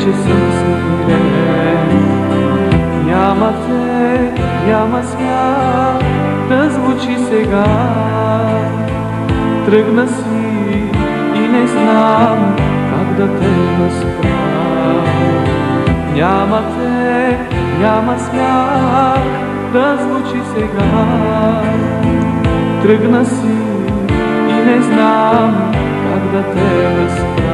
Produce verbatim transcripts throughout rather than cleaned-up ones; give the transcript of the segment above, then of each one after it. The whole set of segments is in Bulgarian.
вече съм смирен. Няма те, няма смях да звучи сега. Тръгна си и не знам как да те възпра. Няма те, няма смях да звучи сега. Тръгна си и не знам как да те възпра.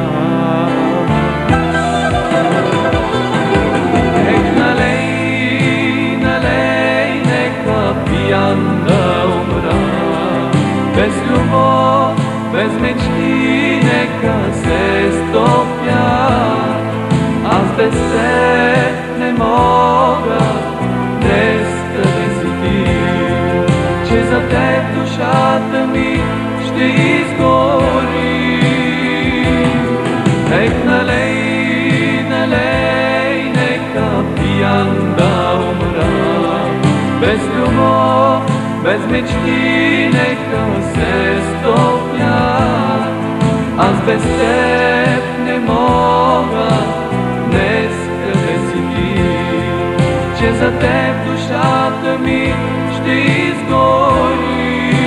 Ех, налей, налей, нека пиян да умра. Без любов, без мечти, нека се стопя. Аз без теб не мога, днес къде си ти, че за теб душата ми ще изгори. Ех, налей, налей, нека пиян да умра. Без любов, без мечти, нека се стопя. Аз без теб не мога, днес къде си ти, че за теб душата ми ще изгори.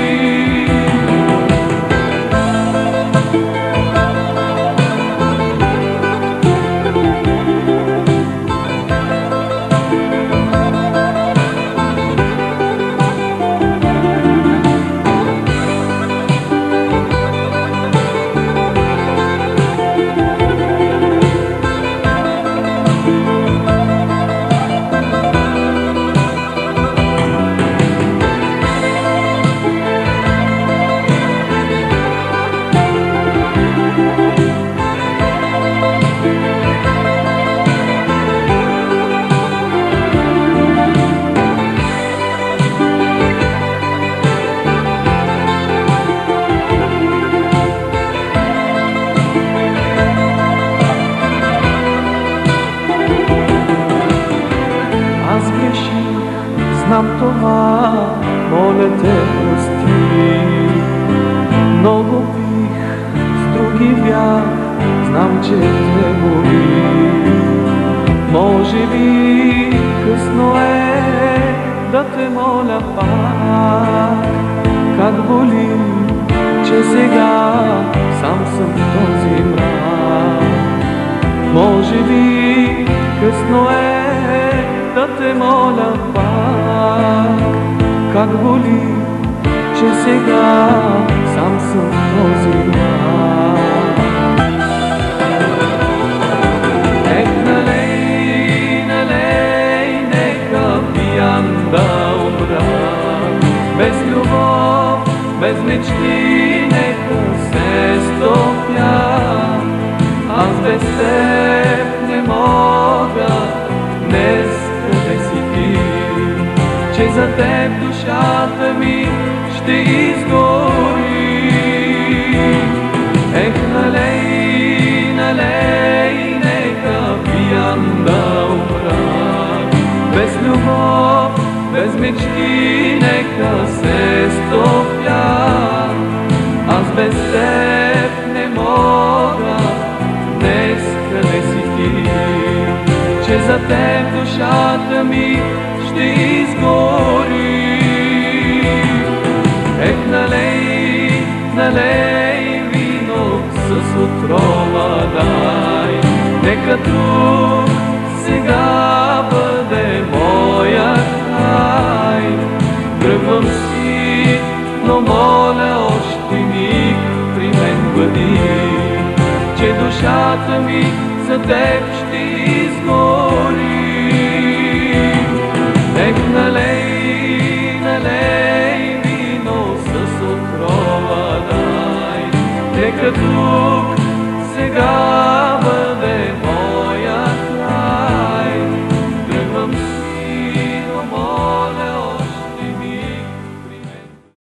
Знам това, моля те прости. Много пих, с други бях, знам, че те боли. Може би късно е да те моля пак. Как боли, че сега сам съм в този мрак. Може би късно е да те моля пак. Как боли, че сега сам съм в този мрак. Ех, налей, налей, нека пиян да умра. Без любов, без мечти, нека се стопя. Аз без теб не мога, днес къде си ти, че за теб душата ми ще изгори. Ех, налей, налей, нека пиян да умра. Без любов, без мечти, нека се стопя. Аз без теб не мога, днес къде си ти, че за теб душата ми ще изгори. Ех, налей, налей, вино с отрова дай. Нека друг сега бъде моя край. Тръгвам си, но моля още миг при мен бъди, че душата ми за теб ще изгори.